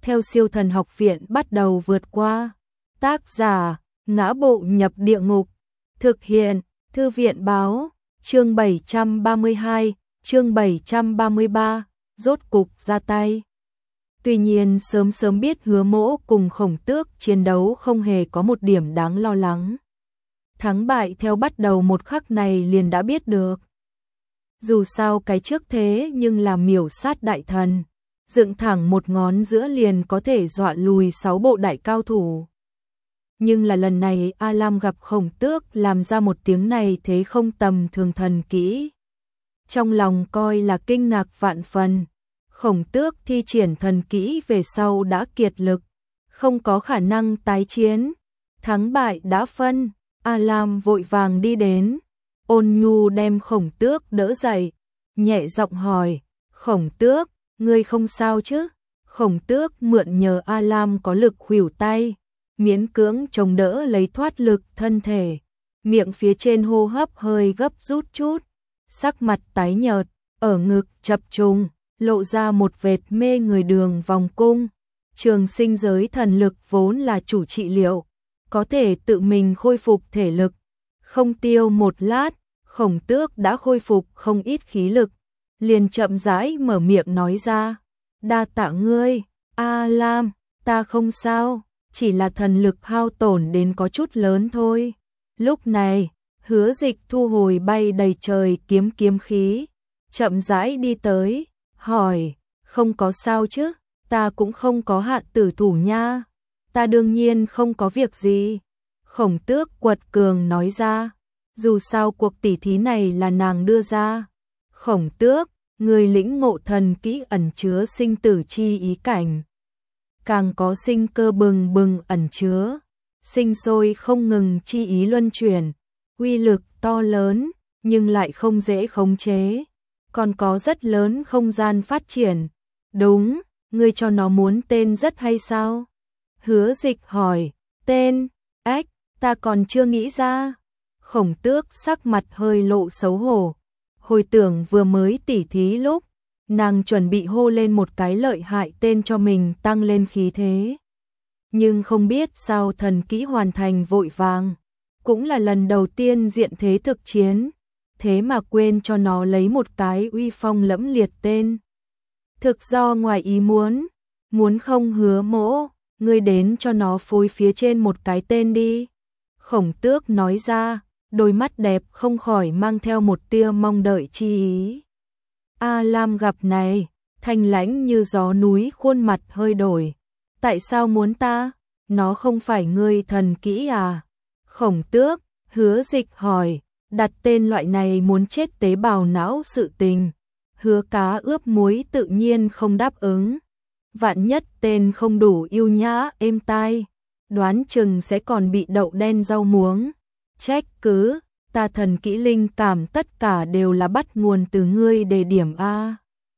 theo Siêu Thần Học Viện bắt đầu vượt qua. Tác giả: Ngã Bộ Nhập Địa Ngục. Thực hiện: Thư viện báo. Chương 732, chương 733, rốt cục ra tay. Tuy nhiên sớm sớm biết Hứa Mỗ cùng Khổng Tước chiến đấu không hề có một điểm đáng lo lắng. Thắng bại theo bắt đầu một khắc này liền đã biết được. Dù sao cái trước thế nhưng là miểu sát đại thần, dựng thẳng một ngón giữa liền có thể dọa lùi 6 bộ đại cao thủ. Nhưng là lần này A Lam gặp Khổng Tước làm ra một tiếng này thế không tầm thường thần kỹ. Trong lòng coi là kinh ngạc vạn phần. Khổng Tước thi triển thần kỹ về sau đã kiệt lực, không có khả năng tái chiến. Thắng bại đã phân, A Lam vội vàng đi đến, ôn nhu đem Khổng Tước đỡ dậy, nhẹ giọng hỏi: Khổng Tước, ngươi không sao chứ? Khổng Tước mượn nhờ A Lam có lực khuỷu tay, miễn cưỡng chống đỡ lấy thoát lực thân thể, miệng phía trên hô hấp hơi gấp rút chút, sắc mặt tái nhợt, ở ngực chập trùng, lộ ra một vệt mê người đường vòng cung. Trường sinh giới thần lực vốn là chủ trị liệu, có thể tự mình khôi phục thể lực, không tiêu một lát, Khổng Tước đã khôi phục không ít khí lực, liền chậm rãi mở miệng nói ra: đa tạ ngươi, A Lam, ta không sao, chỉ là thần lực hao tổn đến có chút lớn thôi. Lúc này, Hứa Dịch thu hồi bay đầy trời kiếm khí, chậm rãi đi tới, hỏi: không có sao chứ? Ta cũng không có hạ tử thủ nha. Ta đương nhiên không có việc gì. Khổng Tước quật cường nói ra. Dù sao cuộc tỉ thí này là nàng đưa ra. Khổng Tước, người lĩnh ngộ thần kỹ ẩn chứa sinh tử chi ý cảnh, càng có sinh cơ bừng bừng ẩn chứa, sinh sôi không ngừng chi ý luân chuyển, uy lực to lớn, nhưng lại không dễ khống chế, còn có rất lớn không gian phát triển. Đúng, ngươi cho nó muốn tên rất hay sao? Hứa Dịch hỏi. Tên? Ách, ta còn chưa nghĩ ra. Khổng Tước sắc mặt hơi lộ xấu hổ. Hồi tưởng vừa mới tỉ thí lúc, nàng chuẩn bị hô lên một cái lợi hại tên cho mình tăng lên khí thế. Nhưng không biết sao thần kỹ hoàn thành vội vàng, cũng là lần đầu tiên diện thế thực chiến, thế mà quên cho nó lấy một cái uy phong lẫm liệt tên. Thực do ngoài ý muốn không Hứa Mỗ, ngươi đến cho nó phối phía trên một cái tên đi. Khổng Tước nói ra, đôi mắt đẹp không khỏi mang theo một tia mong đợi chi ý. A Lam gặp này, thanh lãnh như gió núi khuôn mặt hơi đổi. Tại sao muốn ta? Nó không phải ngươi thần kỹ à? Khổng Tước, Hứa Dịch hỏi, đặt tên loại này muốn chết tế bào não sự tình. Hứa Cá ướp muối tự nhiên không đáp ứng. Vạn nhất tên không đủ yêu nhã êm tai, đoán chừng sẽ còn bị đậu đen rau muống. Trách cứ, ta thần kỹ linh cảm tất cả đều là bắt nguồn từ ngươi đề điểm a.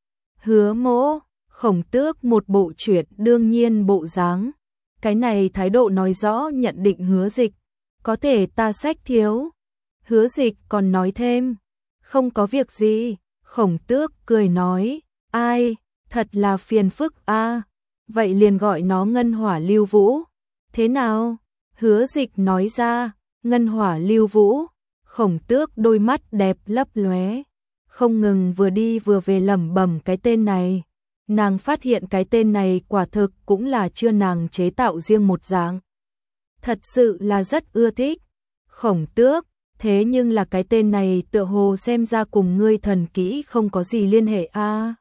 Hứa Mỗ, Khổng Tước một bộ chuyện đương nhiên bộ dáng. Cái này thái độ nói rõ nhận định Hứa Dịch, có thể ta sách thiếu. Hứa Dịch còn nói thêm, không có việc gì. Khổng Tước cười nói, ai, thật là phiền phức a. Vậy liền gọi nó Ngân Hỏa Lưu Vũ. Thế nào? Hứa Dịch nói ra, Ngân Hỏa Lưu Vũ. Khổng Tước đôi mắt đẹp lấp lóe, không ngừng vừa đi vừa về lẩm bẩm cái tên này. Nàng phát hiện cái tên này quả thực cũng là chưa nàng chế tạo riêng một dạng. Thật sự là rất ưa thích. Khổng Tước, thế nhưng là cái tên này tựa hồ xem ra cùng ngươi thần kỹ không có gì liên hệ a.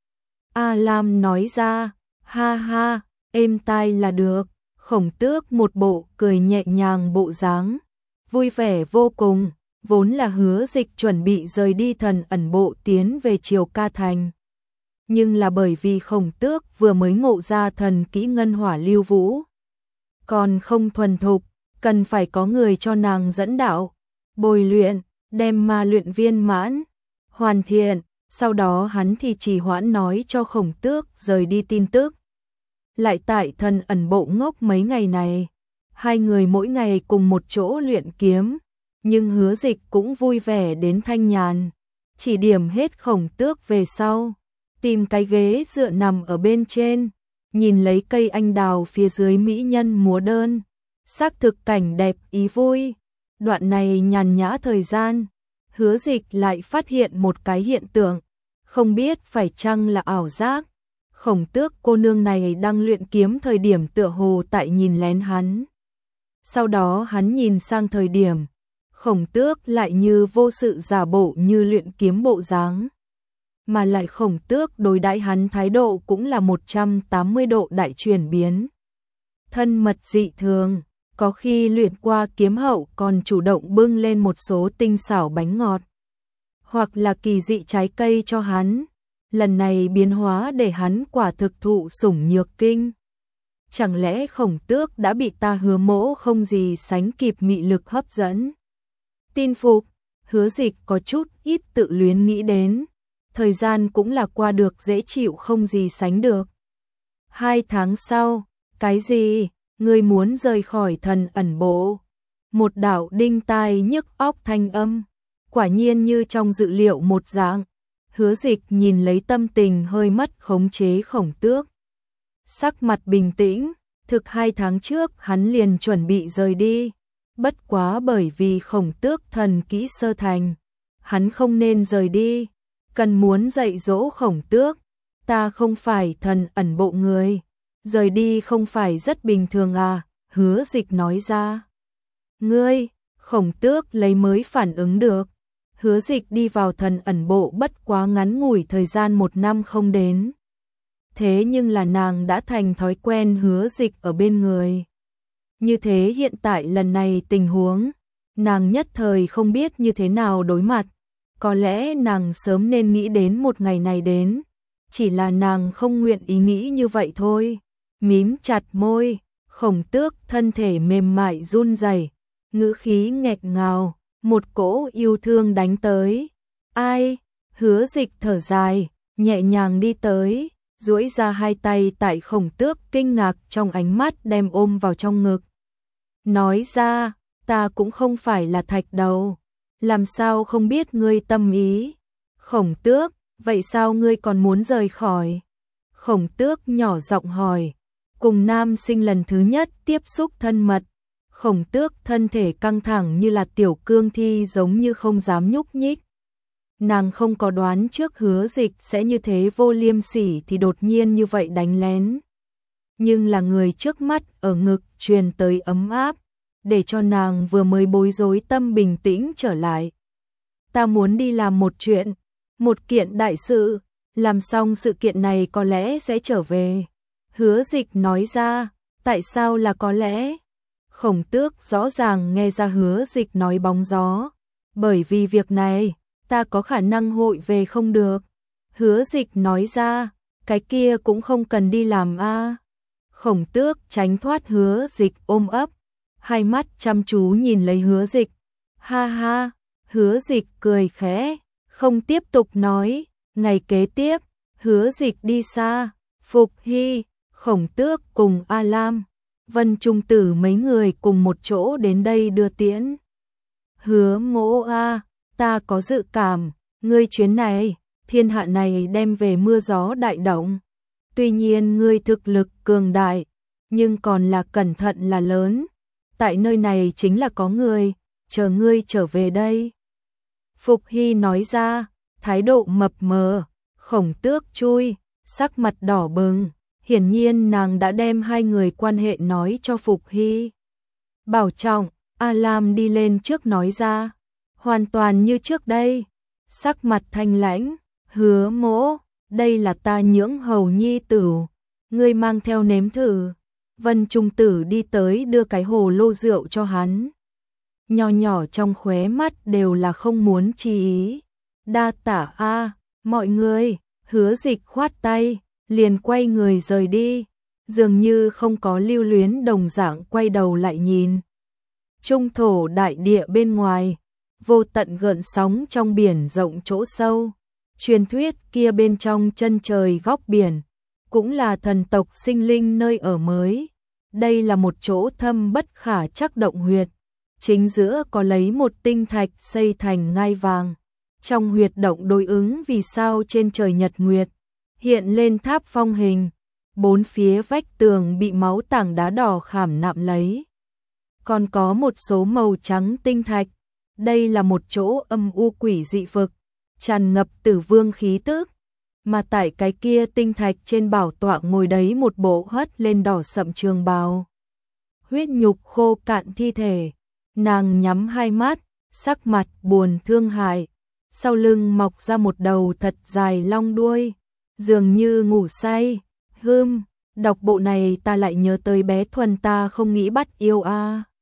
A Lam nói ra, ha ha, êm tai là được. Khổng Tước một bộ cười nhẹ nhàng bộ dáng, vui vẻ vô cùng. Vốn là Hứa Dịch chuẩn bị rời đi thần ẩn bộ tiến về Triều Ca Thành. Nhưng là bởi vì Khổng Tước vừa mới ngộ ra thần kỹ Ngân Hỏa Lưu Vũ, còn không thuần thục, cần phải có người cho nàng dẫn đạo, bồi luyện, đem ma luyện viên mãn, hoàn thiện. Sau đó hắn thì chỉ hoãn nói cho Khổng Tước rời đi tin tức. Lại tại thần ẩn bộ ngốc mấy ngày này, hai người mỗi ngày cùng một chỗ luyện kiếm, nhưng Hứa Dịch cũng vui vẻ đến thanh nhàn, chỉ điểm hết Khổng Tước về sau, tìm cái ghế dựa nằm ở bên trên, nhìn lấy cây anh đào phía dưới mỹ nhân múa đơn, xác thực cảnh đẹp ý vui. Đoạn này nhàn nhã thời gian, Hứa Dịch lại phát hiện một cái hiện tượng, không biết phải chăng là ảo giác. Khổng Tước cô nương này đang luyện kiếm thời điểm tựa hồ tại nhìn lén hắn. Sau đó hắn nhìn sang thời điểm, Khổng Tước lại như vô sự giả bộ như luyện kiếm bộ dáng. Mà lại Khổng Tước đối đãi hắn thái độ cũng là 180 độ đại chuyển biến. Thân mật dị thường, có khi luyện qua kiếm hậu còn chủ động bưng lên một số tinh xảo bánh ngọt, hoặc là kỳ dị trái cây cho hắn. Lần này biến hóa để hắn quả thực thụ sủng nhược kinh. Chẳng lẽ Khổng Tước đã bị ta Hứa mỗ không gì sánh kịp mị lực hấp dẫn? Tin phục, Hứa Dịch có chút ít tự luyến nghĩ đến. Thời gian cũng là qua được dễ chịu không gì sánh được. 2 tháng sau, cái gì? Ngươi muốn rời khỏi Thần Ẩn Bộ? Một đạo đinh tai nhức óc thanh âm, quả nhiên như trong dự liệu một dạng. Hứa Dịch nhìn lấy tâm tình hơi mất khống chế Khổng Tước, sắc mặt bình tĩnh. Thực 2 tháng trước hắn liền chuẩn bị rời đi, bất quá bởi vì Khổng Tước thần kỹ sơ thành, hắn không nên rời đi. Cần muốn dạy dỗ Khổng Tước, ta không phải Thần Ẩn Bộ người, rời đi không phải rất bình thường à? Hứa Dịch nói ra. Ngươi? Khổng Tước lấy mới phản ứng được. Hứa Dịch đi vào Thần Ẩn Bộ bất quá ngắn ngủi thời gian 1 năm không đến. Thế nhưng là nàng đã thành thói quen Hứa Dịch ở bên người. Như thế hiện tại lần này tình huống, nàng nhất thời không biết như thế nào đối mặt. Có lẽ nàng sớm nên nghĩ đến một ngày này đến, chỉ là nàng không nguyện ý nghĩ như vậy thôi. Mím chặt môi, Khổng Tước thân thể mềm mại run rẩy, ngữ khí nghẹt ngào, một cỗ yêu thương đánh tới. Ai? Hứa Dịch thở dài, nhẹ nhàng đi tới, duỗi ra 2 tay tại Khổng Tước kinh ngạc trong ánh mắt đem ôm vào trong ngực. Nói ra, ta cũng không phải là thạch đầu, làm sao không biết ngươi tâm ý? Khổng Tước, vậy sao ngươi còn muốn rời khỏi? Khổng Tước nhỏ giọng hỏi. Cùng nam sinh lần thứ nhất tiếp xúc thân mật, Khổng Tước thân thể căng thẳng như là tiểu cương thi giống như không dám nhúc nhích. Nàng không có đoán trước Hứa Dịch sẽ như thế vô liêm sỉ thì đột nhiên như vậy đánh lén. Nhưng là người trước mắt ở ngực truyền tới ấm áp, để cho nàng vừa mới bối rối tâm bình tĩnh trở lại. Ta muốn đi làm một chuyện, một kiện đại sự, làm xong sự kiện này có lẽ sẽ trở về. Hứa Dịch nói ra. Tại sao là có lẽ? Khổng Tước rõ ràng nghe ra Hứa Dịch nói bóng gió. Bởi vì việc này, ta có khả năng hội về không được. Hứa Dịch nói ra. Cái kia cũng không cần đi làm a. Khổng Tước tránh thoát Hứa Dịch ôm ấp, hai mắt chăm chú nhìn lấy Hứa Dịch. Ha ha, Hứa Dịch cười khẽ, không tiếp tục nói. Ngày kế tiếp, Hứa Dịch đi xa, Phục Hy, Khổng Tước cùng A Lam, Vân Trung Tử mấy người cùng một chỗ đến đây đưa tiễn. Hứa mỗ a, ta có dự cảm, ngươi chuyến này, thiên hạ này đem về mưa gió đại động. Tuy nhiên ngươi thực lực cường đại, nhưng còn là cẩn thận là lớn. Tại nơi này chính là có người, chờ ngươi trở về đây. Phục Hy nói ra, thái độ mập mờ. Khổng Tước chui, sắc mặt đỏ bừng. Hiển nhiên nàng đã đem hai người quan hệ nói cho Phục Hy. Bảo trọng, A Lam đi lên trước nói ra. Hoàn toàn như trước đây. Sắc mặt thanh lãnh, Hứa mỗ, đây là ta nhưỡng hầu nhi tử, ngươi mang theo nếm thử. Vân Trung Tử đi tới đưa cái hồ lô rượu cho hắn. Nho nhỏ trong khóe mắt đều là không muốn chi ý. Đa tả a, mọi người. Hứa Dịch khoát tay, liền quay người rời đi, dường như không có lưu luyến đồng dạng quay đầu lại nhìn. Trung thổ đại địa bên ngoài, vô tận gợn sóng trong biển rộng chỗ sâu. Truyền thuyết kia bên trong chân trời góc biển, cũng là thần tộc sinh linh nơi ở mới. Đây là một chỗ thâm bất khả trắc động huyệt, chính giữa có lấy một tinh thạch xây thành ngai vàng. Trong huyệt động đối ứng vì sao trên trời nhật nguyệt, hiện lên tháp phong hình. bốn phía vách tường bị máu tảng đá đỏ khảm nạm lấy. Còn có một số màu trắng tinh thạch. Đây là một chỗ âm u quỷ dị vực, tràn ngập tử vương khí tức. Mà tại cái kia tinh thạch trên bảo tọa ngồi đấy một bộ hất lên đỏ sậm trường bào. Huyết nhục khô cạn thi thể. Nàng nhắm hai mắt, sắc mặt buồn thương hại. Sau lưng mọc ra một đầu thật dài long đuôi, dường như ngủ say. Đọc bộ này ta lại nhớ tới bé Thuần ta không nghĩ bắt yêu a.